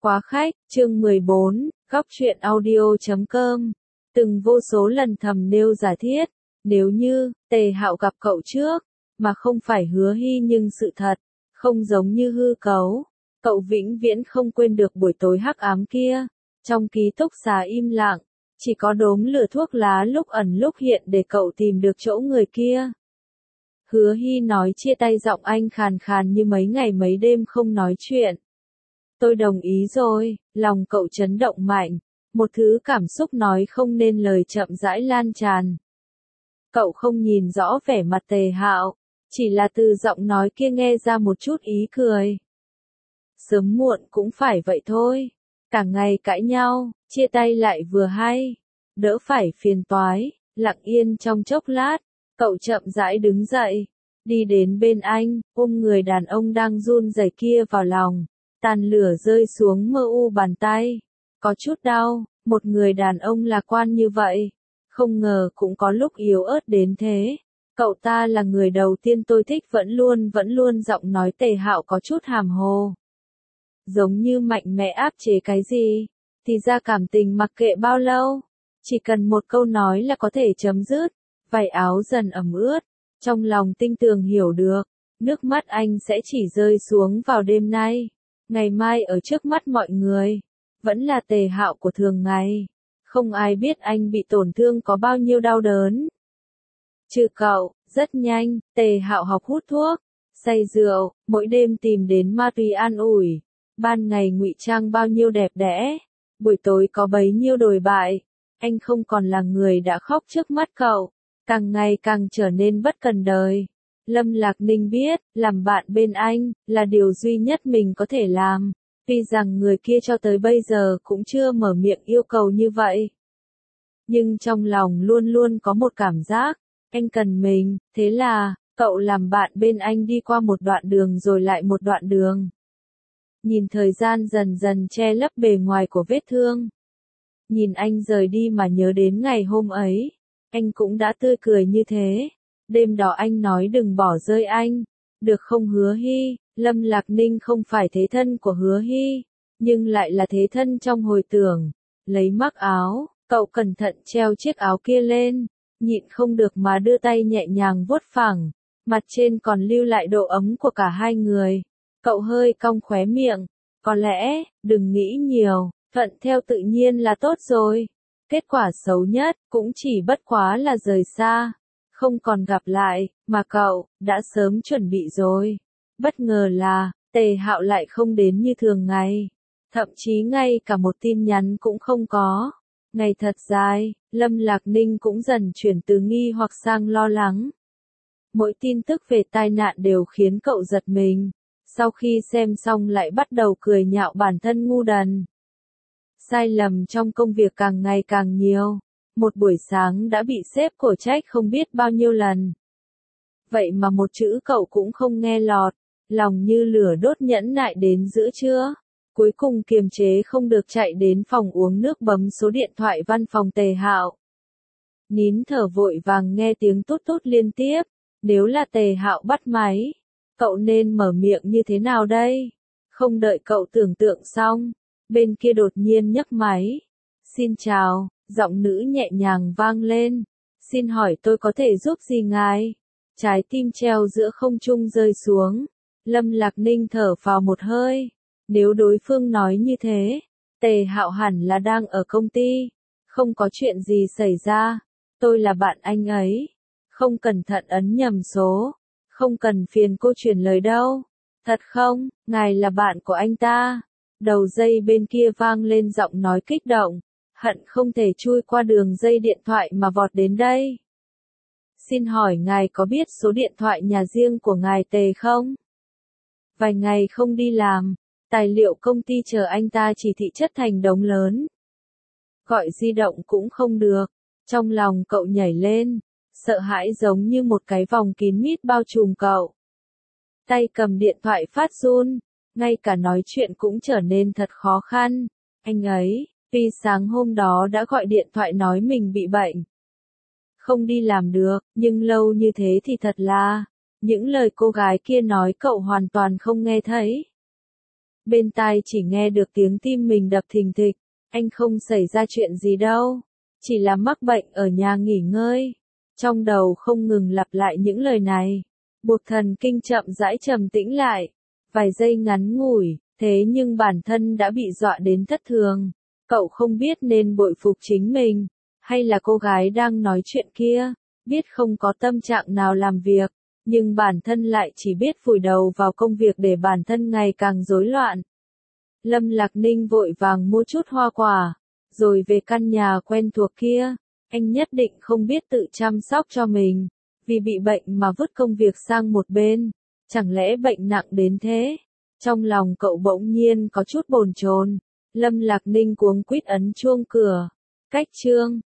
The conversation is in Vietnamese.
Quá khách, chương 14, góc truyện audio.com. Từng vô số lần thầm nêu giả thiết, nếu như, Tề Hạo gặp cậu trước, mà không phải Hứa Hy nhưng sự thật, không giống như hư cấu, cậu vĩnh viễn không quên được buổi tối hắc ám kia. Trong ký túc xá im lặng, chỉ có đốm lửa thuốc lá lúc ẩn lúc hiện để cậu tìm được chỗ người kia. Hứa Hy nói chia tay, giọng anh khàn khàn như mấy ngày mấy đêm không nói chuyện. Tôi đồng ý rồi, lòng cậu chấn động mạnh, một thứ cảm xúc nói không nên lời chậm rãi lan tràn. Cậu không nhìn rõ vẻ mặt Tề Hạo, chỉ là từ giọng nói kia nghe ra một chút ý cười. Sớm muộn cũng phải vậy thôi, cả ngày cãi nhau, chia tay lại vừa hay, đỡ phải phiền toái. Lặng yên trong chốc lát, cậu chậm rãi đứng dậy, đi đến bên anh, ôm người đàn ông đang run rẩy kia vào lòng. Tàn lửa rơi xuống mơ u bàn tay. Có chút đau, một người đàn ông lạc quan như vậy. Không ngờ cũng có lúc yếu ớt đến thế. Cậu ta là người đầu tiên tôi thích, vẫn luôn giọng nói Tề Hạo có chút hàm hồ. Giống như mạnh mẽ áp chế cái gì. Thì ra cảm tình mặc kệ bao lâu. Chỉ cần một câu nói là có thể chấm dứt. Vải áo dần ẩm ướt. Trong lòng tinh tường hiểu được. Nước mắt anh sẽ chỉ rơi xuống vào đêm nay. Ngày mai ở trước mắt mọi người, vẫn là Tề Hạo của thường ngày. Không ai biết anh bị tổn thương có bao nhiêu đau đớn. Trừ cậu, rất nhanh, Tề Hạo học hút thuốc, say rượu, mỗi đêm tìm đến ma túy an ủi. Ban ngày ngụy trang bao nhiêu đẹp đẽ, buổi tối có bấy nhiêu đồi bại. Anh không còn là người đã khóc trước mắt cậu, càng ngày càng trở nên bất cần đời. Lâm Lạc Ninh biết, làm bạn bên anh, là điều duy nhất mình có thể làm, tuy rằng người kia cho tới bây giờ cũng chưa mở miệng yêu cầu như vậy. Nhưng trong lòng luôn có một cảm giác, anh cần mình, thế là, cậu làm bạn bên anh đi qua một đoạn đường rồi lại một đoạn đường. Nhìn thời gian dần dần che lấp bề ngoài của vết thương. Nhìn anh rời đi mà nhớ đến ngày hôm ấy, anh cũng đã tươi cười như thế. Đêm đó anh nói đừng bỏ rơi anh, được không Hứa Hy? Lâm Lạc Ninh không phải thế thân của Hứa Hy, nhưng lại là thế thân trong hồi tưởng. Lấy mắc áo, cậu cẩn thận treo chiếc áo kia lên, nhịn không được mà đưa tay nhẹ nhàng vuốt phẳng, mặt trên còn lưu lại độ ấm của cả hai người. Cậu hơi cong khóe miệng, có lẽ, đừng nghĩ nhiều, thuận theo tự nhiên là tốt rồi. Kết quả xấu nhất, cũng chỉ bất quá là rời xa. Không còn gặp lại, mà cậu, đã sớm chuẩn bị rồi. Bất ngờ là, Tề Hạo lại không đến như thường ngày. Thậm chí ngay cả một tin nhắn cũng không có. Ngày thật dài, Lâm Lạc Ninh cũng dần chuyển từ nghi hoặc sang lo lắng. Mỗi tin tức về tai nạn đều khiến cậu giật mình. Sau khi xem xong lại bắt đầu cười nhạo bản thân ngu đần. Sai lầm trong công việc càng ngày càng nhiều. Một buổi sáng đã bị sếp cổ trách không biết bao nhiêu lần. Vậy mà một chữ cậu cũng không nghe lọt, lòng như lửa đốt nhẫn nại đến giữa trưa. Cuối cùng kiềm chế không được chạy đến phòng uống nước bấm số điện thoại văn phòng Tề Hạo. Nín thở vội vàng nghe tiếng tút tút liên tiếp, nếu là Tề Hạo bắt máy, cậu nên mở miệng như thế nào đây? Không đợi cậu tưởng tượng xong, bên kia đột nhiên nhấc máy. Xin chào. Giọng nữ nhẹ nhàng vang lên. Xin hỏi tôi có thể giúp gì ngài? Trái tim treo giữa không trung rơi xuống. Lâm Lạc Ninh thở phào một hơi. Nếu đối phương nói như thế, Tề Hạo hẳn là đang ở công ty. Không có chuyện gì xảy ra. Tôi là bạn anh ấy. Không cẩn thận ấn nhầm số. Không cần phiền cô truyền lời đâu. Thật không, ngài là bạn của anh ta. Đầu dây bên kia vang lên giọng nói kích động. Hận không thể chui qua đường dây điện thoại mà vọt đến đây. Xin hỏi ngài có biết số điện thoại nhà riêng của ngài Tề không? Vài ngày không đi làm, tài liệu công ty chờ anh ta chỉ thị chất thành đống lớn. Gọi di động cũng không được, trong lòng cậu nhảy lên, sợ hãi giống như một cái vòng kín mít bao trùm cậu. Tay cầm điện thoại phát run, ngay cả nói chuyện cũng trở nên thật khó khăn. Anh ấy, tuy sáng hôm đó đã gọi điện thoại nói mình bị bệnh, không đi làm được, nhưng lâu như thế thì thật là, những lời cô gái kia nói cậu hoàn toàn không nghe thấy. Bên tai chỉ nghe được tiếng tim mình đập thình thịch. Anh không xảy ra chuyện gì đâu. Chỉ là mắc bệnh ở nhà nghỉ ngơi. Trong đầu không ngừng lặp lại những lời này. Buộc thần kinh chậm rãi trầm tĩnh lại. Vài giây ngắn ngủi, thế nhưng bản thân đã bị dọa đến thất thường. Cậu không biết nên bội phục chính mình, hay là cô gái đang nói chuyện kia, biết không có tâm trạng nào làm việc, nhưng bản thân lại chỉ biết vùi đầu vào công việc để bản thân ngày càng rối loạn. Lâm Lạc Ninh vội vàng mua chút hoa quả, rồi về căn nhà quen thuộc kia. Anh nhất định không biết tự chăm sóc cho mình, vì bị bệnh mà vứt công việc sang một bên. Chẳng lẽ bệnh nặng đến thế? Trong lòng cậu bỗng nhiên có chút bồn chồn. Lâm Lạc Ninh cuống quýt ấn chuông cửa. Cách chương